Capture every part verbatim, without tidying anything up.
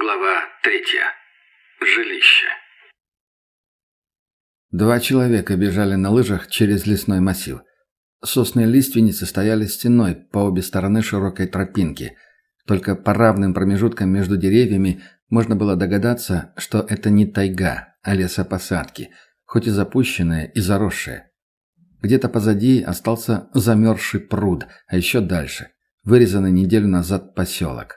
Глава третья. Жилище. Два человека бежали на лыжах через лесной массив. Сосны и лиственницы стояли стеной по обе стороны широкой тропинки. Только по равным промежуткам между деревьями можно было догадаться, что это не тайга, а лесопосадки, хоть и запущенные и заросшие. Где-то позади остался замерзший пруд, а еще дальше – вырезанный неделю назад поселок.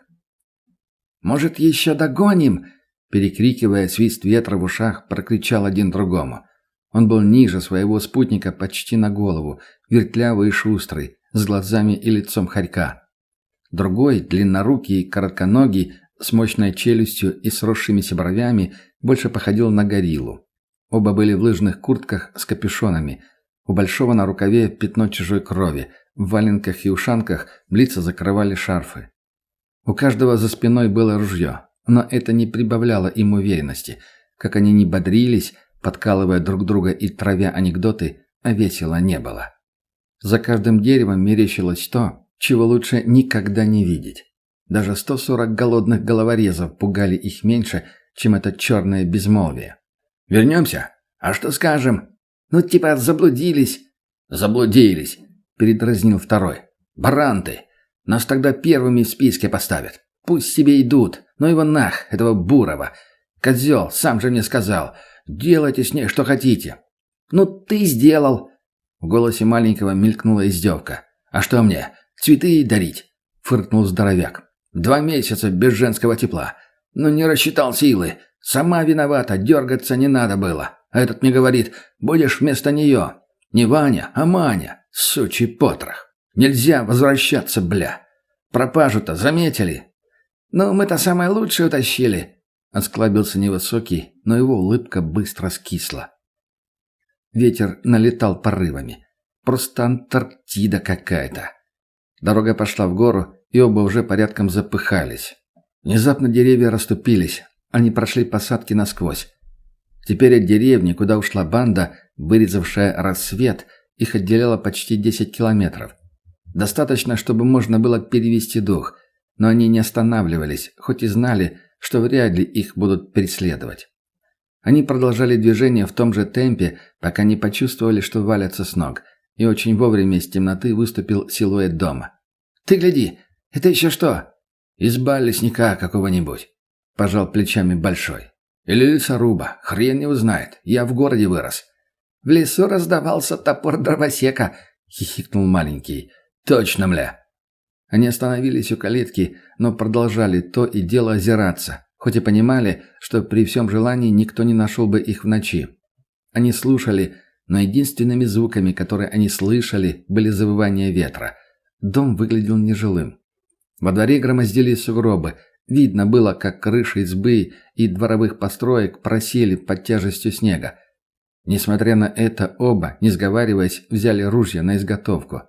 «Может, еще догоним?» – перекрикивая свист ветра в ушах, прокричал один другому. Он был ниже своего спутника почти на голову, вертлявый и шустрый, с глазами и лицом хорька. Другой, длиннорукий и коротконогий, с мощной челюстью и сросшимися бровями, больше походил на гориллу. Оба были в лыжных куртках с капюшонами. У большого на рукаве пятно чужой крови, в валенках и ушанках лица закрывали шарфы. У каждого за спиной было ружье, но это не прибавляло им уверенности. Как они ни бодрились, подкалывая друг друга и травя анекдоты, а весело не было. За каждым деревом мерещилось то, чего лучше никогда не видеть. Даже сто сорок голодных головорезов пугали их меньше, чем это черное безмолвие. «Вернемся? А что скажем?» «Ну, типа заблудились». «Заблудились», — передразнил второй. «Баран ты! Нас тогда первыми в списке поставят. Пусть себе идут, но его нах, этого Бурова. Козел, сам же мне сказал, делайте с ней что хотите». «Ну ты сделал». В голосе маленького мелькнула издевка. «А что мне, цветы дарить?» — фыркнул здоровяк. «Два месяца без женского тепла. Ну не рассчитал силы. Сама виновата, дергаться не надо было. А этот мне говорит, будешь вместо нее. Не Ваня, а Маня. Сучий потрох. Нельзя возвращаться, бля. Пропажу-то заметили?» «Ну, мы-то самое лучшее утащили», — осклабился невысокий, но его улыбка быстро скисла. Ветер налетал порывами. Просто Антарктида какая-то. Дорога пошла в гору, и оба уже порядком запыхались. Внезапно деревья расступились. Они прошли посадки насквозь. Теперь от деревни, куда ушла банда, вырезавшая рассвет, их отделяло почти десять километров. Достаточно, чтобы можно было перевести дух, но они не останавливались, хоть и знали, что вряд ли их будут преследовать. Они продолжали движение в том же темпе, пока не почувствовали, что валятся с ног, и очень вовремя из темноты выступил силуэт дома. «Ты гляди, это еще что?» «Изба лесника какого-нибудь», – пожал плечами Большой. «Или лесоруба, хрен его знает, я в городе вырос». «В лесу раздавался топор дровосека», – хихикнул маленький. «Точно, мля!» Они остановились у калитки, но продолжали то и дело озираться, хоть и понимали, что при всем желании никто не нашел бы их в ночи. Они слушали, но единственными звуками, которые они слышали, были завывания ветра. Дом выглядел нежилым. Во дворе громоздились сугробы. Видно было, как крыши избы и дворовых построек просели под тяжестью снега. Несмотря на это, оба, не сговариваясь, взяли ружья на изготовку.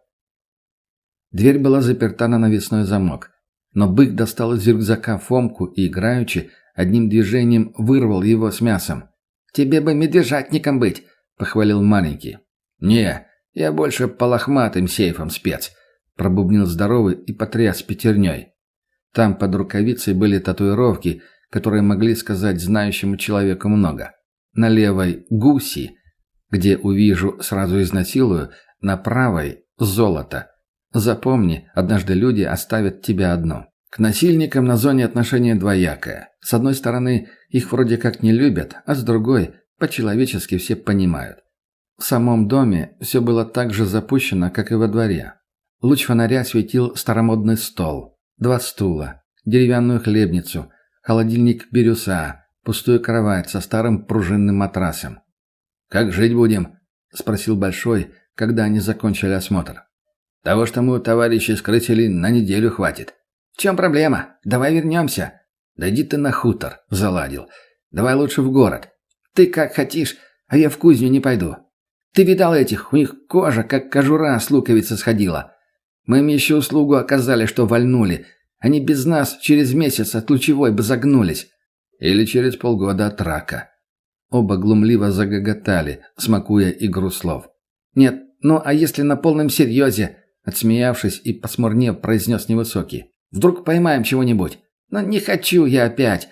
Дверь была заперта на навесной замок, но бык достал из рюкзака Фомку и, играючи, одним движением вырвал его с мясом. «Тебе бы медвежатником быть», — похвалил маленький. «Не, я больше по лохматым сейфам спец», — пробубнил здоровый и потряс пятерней. Там под рукавицей были татуировки, которые могли сказать знающему человеку много. На левой — гуси, где увижу, сразу изнасилую, на правой — золото. Запомни, однажды люди оставят тебя одну. К насильникам на зоне отношение двоякое. С одной стороны, их вроде как не любят, а с другой, по-человечески все понимают. В самом доме все было так же запущено, как и во дворе. Луч фонаря светил старомодный стол, два стула, деревянную хлебницу, холодильник бирюса, пустую кровать со старым пружинным матрасом. «Как жить будем?» – спросил Большой, когда они закончили осмотр. «Того, что мы у товарищей скрытили, на неделю хватит». «В чем проблема? Давай вернемся». «Да иди ты на хутор», – заладил. «Давай лучше в город». «Ты как хотишь, а я в кузню не пойду. Ты видал этих? У них кожа, как кожура с луковицы сходила. Мы им еще услугу оказали, что вальнули. Они без нас через месяц от лучевой бы загнулись». «Или через полгода от рака». Оба глумливо загоготали, смакуя игру слов. «Нет, ну а если на полном серьезе?» Отсмеявшись и посмурнев, произнес невысокий. «Вдруг поймаем чего-нибудь?» «Но не хочу я опять.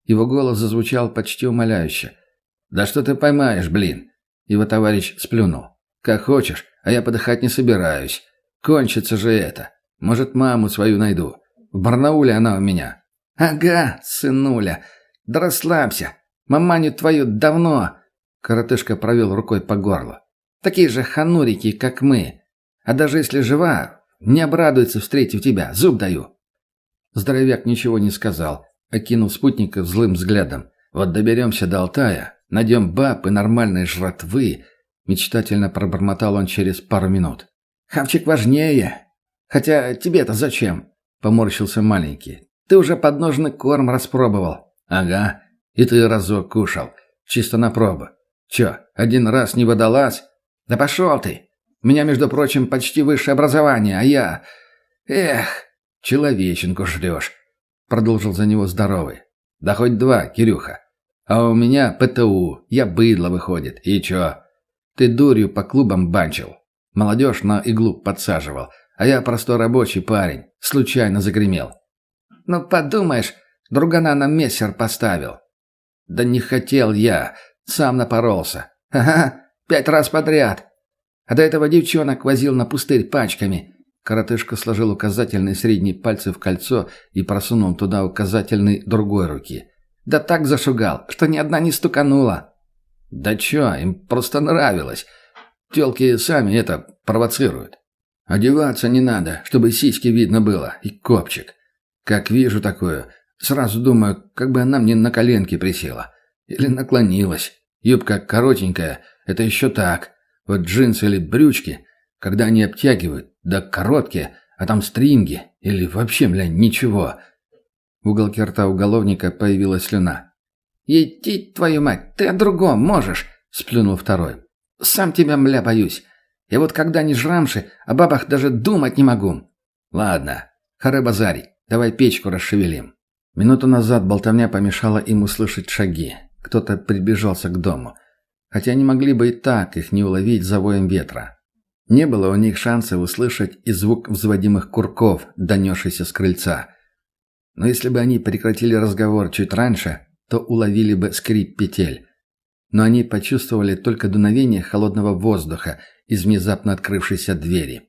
Его голос зазвучал почти умоляюще. «Да что ты поймаешь, блин?» Его товарищ сплюнул. «Как хочешь, а я подыхать не собираюсь. Кончится же это. Может, маму свою найду. В Барнауле она у меня». «Ага, сынуля. Да расслабься. Маманю твою давно...» Коротышка провел рукой по горлу. «Такие же ханурики, как мы. А даже если жива, не обрадуется, встретив тебя. Зуб даю». Здоровяк ничего не сказал, окинув спутника злым взглядом. «Вот доберемся до Алтая, найдем баб и нормальной жратвы», мечтательно пробормотал он через пару минут. «Хавчик важнее. Хотя тебе-то зачем?» Поморщился маленький. «Ты уже подножный корм распробовал». «Ага, и ты разок кушал. Чисто на пробу. Чё, один раз не водолаз?» «Да пошел ты! У меня, между прочим, почти высшее образование, а я... Эх, человеченку жрешь», — продолжил за него здоровый. «Да хоть два, Кирюха. А у меня ПТУ, я быдло, выходит. И чё? Ты дурью по клубам банчил. Молодежь на иглу подсаживал, а я простой рабочий парень, случайно загремел». «Ну, подумаешь, другана на мессер поставил». «Да не хотел я, сам напоролся. Ага, пять раз подряд. А до этого девчонок возил на пустырь пачками». Коротышка сложил указательный и средний пальцы в кольцо и просунул туда указательный другой руки. «Да так зашугал, что ни одна не стуканула». «Да чё, им просто нравилось. Тёлки сами это провоцируют. Одеваться не надо, чтобы сиськи видно было, и копчик. Как вижу такую, сразу думаю, как бы она мне на коленки присела. Или наклонилась. Юбка коротенькая, это еще так. Вот джинсы или брючки, когда они обтягивают, да короткие, а там стринги, или вообще, бля, ничего». В уголке рта уголовника появилась слюна. «Ети, твою мать, ты о другом можешь», — сплюнул второй. «Сам тебя, мля, боюсь. Я вот когда не жрамши, о бабах даже думать не могу». «Ладно, харе базарить, давай печку расшевелим». Минуту назад болтовня помешала им услышать шаги. Кто-то приближался к дому. Хотя они могли бы и так их не уловить за воем ветра. Не было у них шанса услышать и звук взводимых курков, донесшийся с крыльца. Но если бы они прекратили разговор чуть раньше, то уловили бы скрип петель. Но они почувствовали только дуновение холодного воздуха из внезапно открывшейся двери.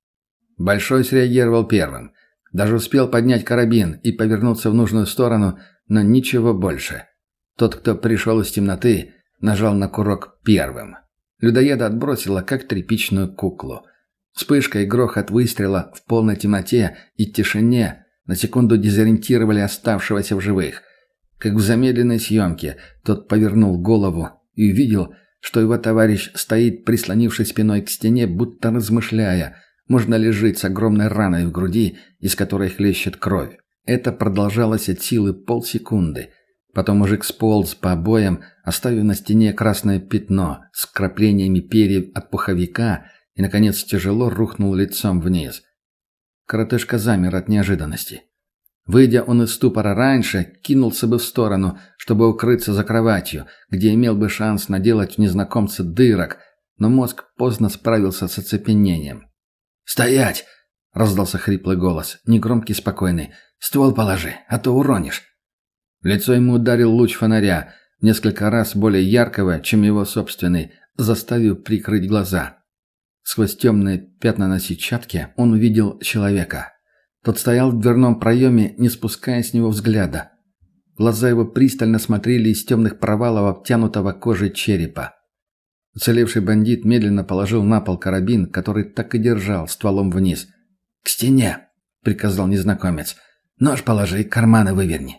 Большой среагировал первым. Даже успел поднять карабин и повернуться в нужную сторону, но ничего больше. Тот, кто пришел из темноты, нажал на курок первым. Людоеда отбросило, как тряпичную куклу. Вспышка и грохот выстрела в полной темноте и тишине на секунду дезориентировали оставшегося в живых. Как в замедленной съемке, тот повернул голову и увидел, что его товарищ стоит, прислонившись спиной к стене, будто размышляя, можно ли жить с огромной раной в груди, из которой хлещет кровь. Это продолжалось от силы полсекунды. Потом мужик сполз по обоям, оставив на стене красное пятно с краплениями перьев от пуховика и, наконец, тяжело рухнул лицом вниз. Коротышка замер от неожиданности. Выйдя он из ступора раньше, кинулся бы в сторону, чтобы укрыться за кроватью, где имел бы шанс наделать в незнакомце дырок, но мозг поздно справился с оцепенением. «Стоять!» — раздался хриплый голос, негромкий, спокойный. «Ствол положи, а то уронишь». В лицо ему ударил луч фонаря, несколько раз более яркого, чем его собственный, заставив прикрыть глаза. Сквозь темные пятна на сетчатке он увидел человека. Тот стоял в дверном проеме, не спуская с него взгляда. Глаза его пристально смотрели из темных провалов обтянутого кожей черепа. Уцелевший бандит медленно положил на пол карабин, который так и держал стволом вниз. «К стене!» — приказал незнакомец. «Нож положи, карманы выверни».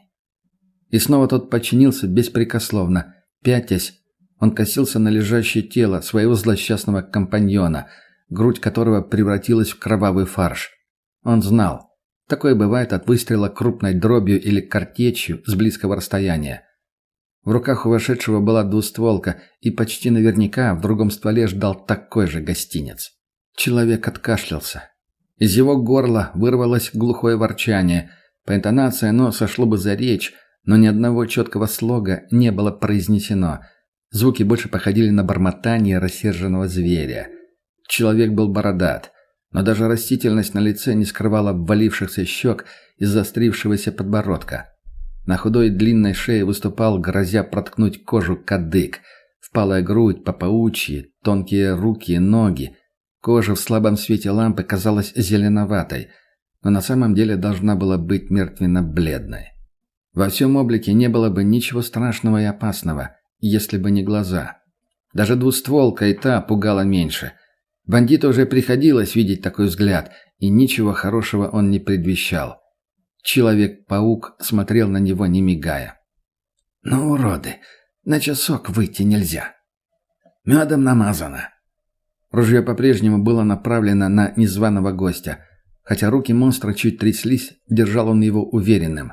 И снова тот подчинился беспрекословно. Пятясь, он косился на лежащее тело своего злосчастного компаньона, грудь которого превратилась в кровавый фарш. Он знал. Такое бывает от выстрела крупной дробью или картечью с близкого расстояния. В руках у вошедшего была двустволка, и почти наверняка в другом стволе ждал такой же гостинец. Человек откашлялся. Из его горла вырвалось глухое ворчание. По интонации оно сошло бы за речь, но ни одного четкого слога не было произнесено. Звуки больше походили на бормотание рассерженного зверя. Человек был бородат, но даже растительность на лице не скрывала обвалившихся щек и заострившегося подбородка. На худой длинной шее выступал, грозя проткнуть кожу, кадык. Впалая грудь, по-паучьи, тонкие руки и ноги. Кожа в слабом свете лампы казалась зеленоватой, но на самом деле должна была быть мертвенно-бледной. Во всем облике не было бы ничего страшного и опасного, если бы не глаза. Даже двустволка и та пугала меньше. Бандиту уже приходилось видеть такой взгляд, и ничего хорошего он не предвещал. Человек-паук смотрел на него, не мигая. «Ну, уроды, на часок выйти нельзя. Медом намазано». Ружье по-прежнему было направлено на незваного гостя. Хотя руки монстра чуть тряслись, держал он его уверенным.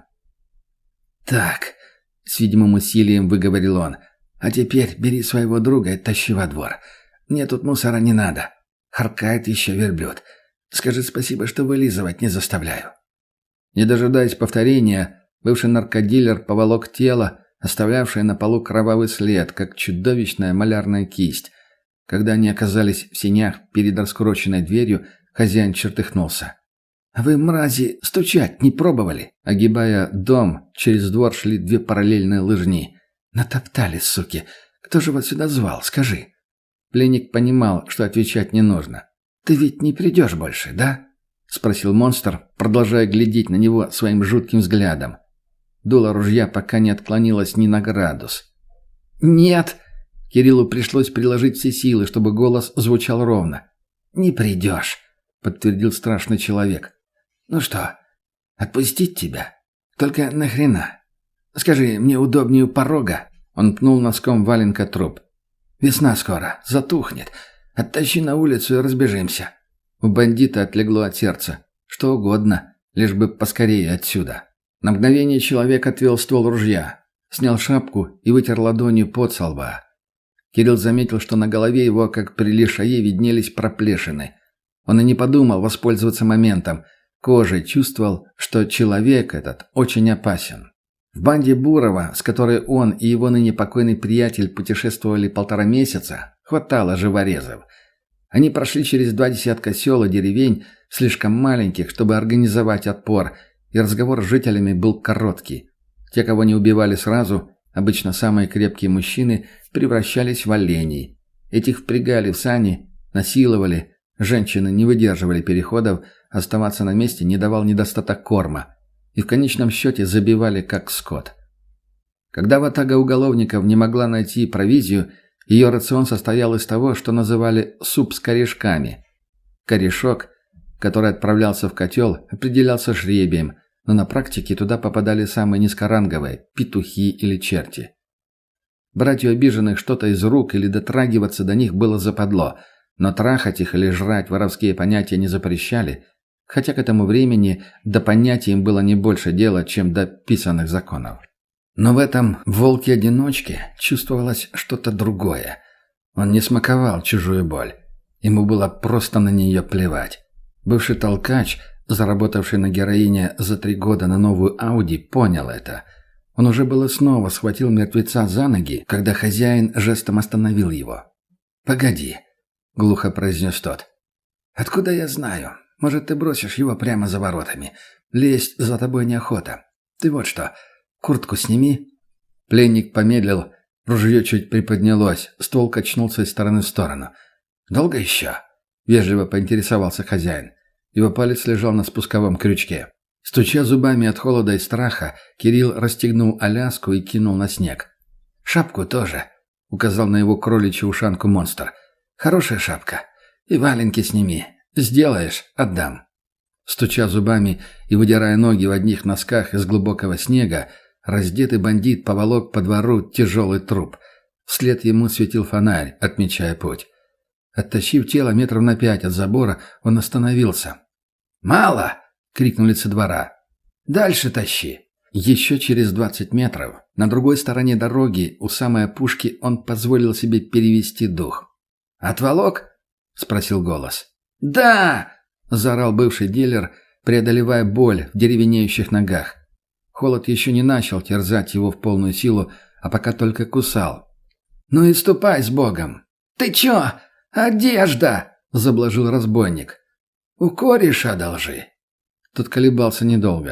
«Так», — с видимым усилием выговорил он, — «а теперь бери своего друга и тащи во двор. Мне тут мусора не надо. Харкает еще верблюд. Скажи спасибо, что вылизывать не заставляю». Не дожидаясь повторения, бывший наркодилер поволок тело, оставлявшее на полу кровавый след, как чудовищная малярная кисть. Когда они оказались в сенях перед раскуроченной дверью, хозяин чертыхнулся. «А вы, мрази, стучать не пробовали?» Огибая дом, через двор шли две параллельные лыжни. «Натоптали, суки! Кто же вас сюда звал, скажи?» Пленник понимал, что отвечать не нужно. «Ты ведь не придешь больше, да?» — спросил монстр, продолжая глядеть на него своим жутким взглядом. Дуло ружья пока не отклонилось ни на градус. «Нет!» — Кириллу пришлось приложить все силы, чтобы голос звучал ровно. «Не придешь!» — подтвердил страшный человек. «Ну что, отпустить тебя? Только нахрена? Скажи, мне удобнее у порога?» Он пнул носком валенка труп. «Весна скоро, затухнет. Оттащи на улицу и разбежимся». У бандита отлегло от сердца. Что угодно, лишь бы поскорее отсюда. На мгновение человек отвел ствол ружья, снял шапку и вытер ладонью пот со лба. Кирилл заметил, что на голове его, как при лишае, виднелись проплешины. Он и не подумал воспользоваться моментом. Кожей чувствовал, что человек этот очень опасен. В банде Бурова, с которой он и его ныне покойный приятель путешествовали полтора месяца, хватало живорезов. Они прошли через два десятка сел и деревень, слишком маленьких, чтобы организовать отпор, и разговор с жителями был короткий. Те, кого не убивали сразу, обычно самые крепкие мужчины, превращались в оленей. Этих впрягали в сани, насиловали, женщины не выдерживали переходов, оставаться на месте не давал недостаток корма, и в конечном счете забивали как скот. Когда ватага уголовников не могла найти провизию, ее рацион состоял из того, что называли «суп с корешками». Корешок, который отправлялся в котел, определялся жребием, но на практике туда попадали самые низкоранговые – петухи или черти. Брать у обиженных что-то из рук или дотрагиваться до них было западло, но трахать их или жрать воровские понятия не запрещали, хотя к этому времени до понятий им было не больше дела, чем до писанных законов. Но в этом волке-одиночке чувствовалось что-то другое. Он не смаковал чужую боль. Ему было просто на нее плевать. Бывший толкач, заработавший на героине за три года на новую Ауди, понял это. Он уже было снова схватил мертвеца за ноги, когда хозяин жестом остановил его. «Погоди», — глухо произнес тот. «Откуда я знаю? Может, ты бросишь его прямо за воротами. Лезть за тобой неохота. Ты вот что, куртку сними». Пленник помедлил, ружье чуть приподнялось, ствол качнулся из стороны в сторону. «Долго еще?» — вежливо поинтересовался хозяин. Его палец лежал на спусковом крючке. Стуча зубами от холода и страха, Кирилл расстегнул аляску и кинул на снег. «Шапку тоже», — указал на его кроличью ушанку монстр. «Хорошая шапка. И валенки сними. Сделаешь — отдам». Стуча зубами и выдирая ноги в одних носках из глубокого снега, раздетый бандит поволок по двору тяжелый труп. Вслед ему светил фонарь, отмечая путь. Оттащив тело метров на пять от забора, он остановился. «Мало!» — крикнули со двора. «Дальше тащи!» Еще через двадцать метров, на другой стороне дороги, у самой опушки, он позволил себе перевести дух. «Отволок?» — спросил голос. «Да!» — заорал бывший дилер, преодолевая боль в деревенеющих ногах. Холод еще не начал терзать его в полную силу, а пока только кусал. «Ну и ступай с Богом!» «Ты че? Одежда!» — заблажил разбойник. «У кореша одолжи!» Тот колебался недолго.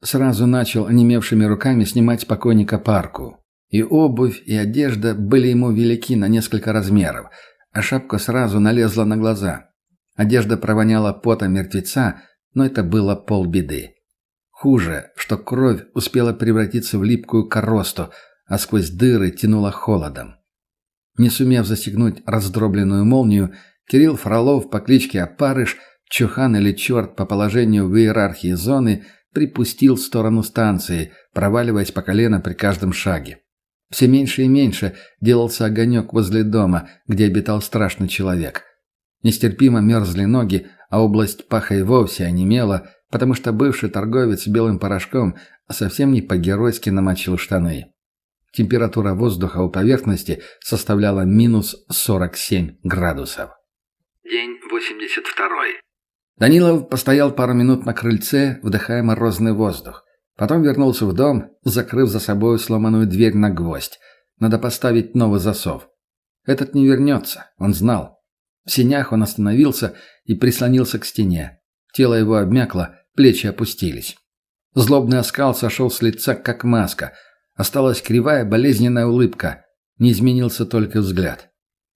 Сразу начал онемевшими руками снимать с покойника парку. И обувь, и одежда были ему велики на несколько размеров, а шапка сразу налезла на глаза. Одежда провоняла потом мертвеца, но это было полбеды. Хуже, что кровь успела превратиться в липкую коросту, а сквозь дыры тянуло холодом. Не сумев застегнуть раздробленную молнию, Кирилл Фролов по кличке Опарыш, Чухан или Черт по положению в иерархии зоны, припустил в сторону станции, проваливаясь по колено при каждом шаге. Все меньше и меньше делался огонек возле дома, где обитал страшный человек. Нестерпимо мерзли ноги, а область паха и вовсе онемела, потому что бывший торговец белым порошком совсем не по-геройски намочил штаны. Температура воздуха у поверхности составляла минус сорок семь градусов. День восемьдесят второй. Данилов постоял пару минут на крыльце, вдыхая морозный воздух. Потом вернулся в дом, закрыв за собой сломанную дверь на гвоздь. Надо поставить новый засов. Этот не вернется, он знал. В сенях он остановился и прислонился к стене. Тело его обмякло, плечи опустились. Злобный оскал сошел с лица, как маска. Осталась кривая, болезненная улыбка. Не изменился только взгляд.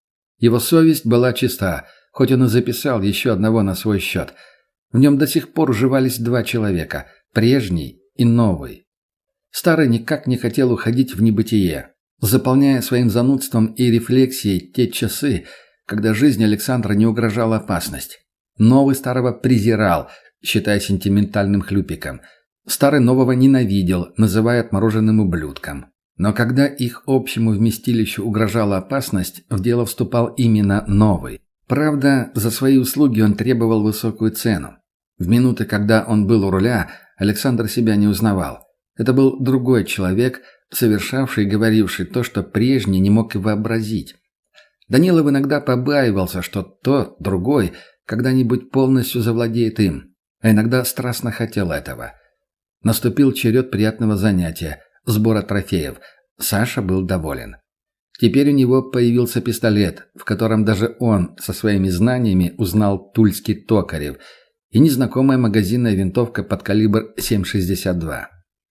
Его совесть была чиста, хоть он и записал еще одного на свой счет. В нем до сих пор уживались два человека – прежний и новый. Старый никак не хотел уходить в небытие, заполняя своим занудством и рефлексией те часы, когда жизнь Александра не угрожала опасность. Новый старого презирал, считая сентиментальным хлюпиком. Старый нового ненавидел, называя отмороженным ублюдком. Но когда их общему вместилищу угрожала опасность, в дело вступал именно новый. Правда, за свои услуги он требовал высокую цену. В минуты, когда он был у руля, Александр себя не узнавал. Это был другой человек, совершавший и говоривший то, что прежний не мог и вообразить. Данилов иногда побаивался, что тот, другой, когда-нибудь полностью завладеет им, а иногда страстно хотел этого. Наступил черед приятного занятия – сбора трофеев. Саша был доволен. Теперь у него появился пистолет, в котором даже он со своими знаниями узнал тульский Токарев, и незнакомая магазинная винтовка под калибр семь шестьдесят два.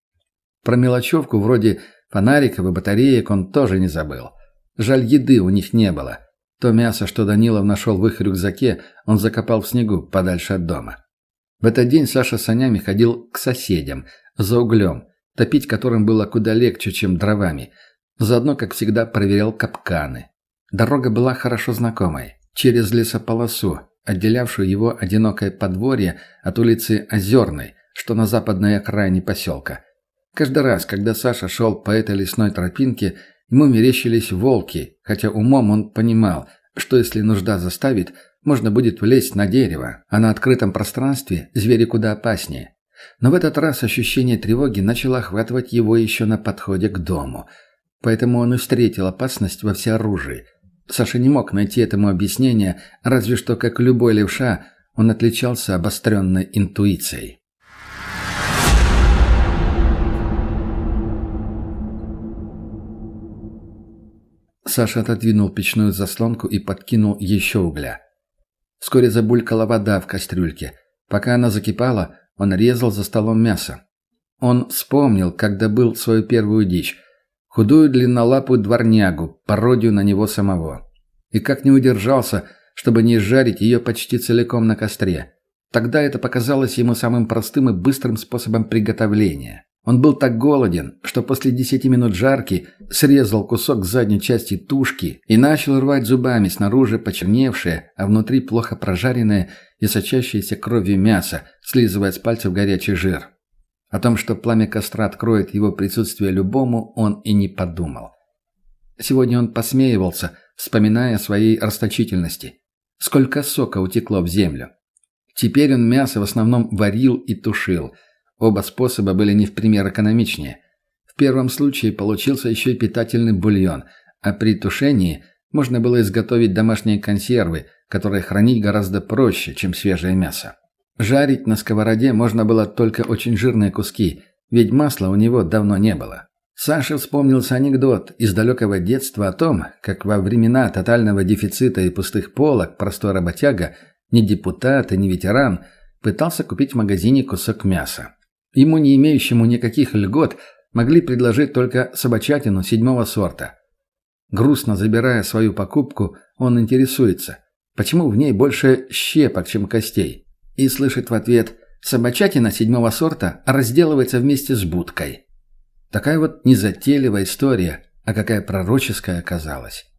Про мелочевку вроде фонариков и батареек он тоже не забыл. Жаль, еды у них не было. То мясо, что Данилов нашел в их рюкзаке, он закопал в снегу подальше от дома. В этот день Саша с санями ходил к соседям, за углем, топить которым было куда легче, чем дровами. Заодно, как всегда, проверял капканы. Дорога была хорошо знакомой. Через лесополосу, отделявшую его одинокое подворье от улицы Озерной, что на западной окраине поселка. Каждый раз, когда Саша шел по этой лесной тропинке, ему мерещились волки, хотя умом он понимал, что если нужда заставит, можно будет влезть на дерево, а на открытом пространстве звери куда опаснее. Но в этот раз ощущение тревоги начало охватывать его еще на подходе к дому. Поэтому он и встретил опасность во всеоружии. Саша не мог найти этому объяснения, разве что, как любой левша, он отличался обостренной интуицией. Саша отодвинул печную заслонку и подкинул еще угля. Вскоре забулькала вода в кастрюльке. Пока она закипала, он резал за столом мясо. Он вспомнил, как добыл свою первую дичь. Худую длиннолапую дворнягу, пародию на него самого. И как не удержался, чтобы не жарить ее почти целиком на костре. Тогда это показалось ему самым простым и быстрым способом приготовления. Он был так голоден, что после десяти минут жарки срезал кусок задней части тушки и начал рвать зубами снаружи почерневшее, а внутри плохо прожаренное и сочащееся кровью мясо, слизывая с пальцев горячий жир. О том, что пламя костра откроет его присутствие любому, он и не подумал. Сегодня он посмеивался, вспоминая о своей расточительности. Сколько сока утекло в землю. Теперь он мясо в основном варил и тушил. Оба способа были не в пример экономичнее. В первом случае получился еще и питательный бульон, а при тушении можно было изготовить домашние консервы, которые хранить гораздо проще, чем свежее мясо. Жарить на сковороде можно было только очень жирные куски, ведь масла у него давно не было. Саше вспомнился анекдот из далекого детства о том, как во времена тотального дефицита и пустых полок простой работяга, ни депутат и ни ветеран, пытался купить в магазине кусок мяса. Ему, не имеющему никаких льгот, могли предложить только собачатину седьмого сорта. Грустно забирая свою покупку, он интересуется, почему в ней больше щепок, чем костей, и слышит в ответ: «Собачатина седьмого сорта разделывается вместе с будкой». Такая вот незатейливая история, а какая пророческая оказалась.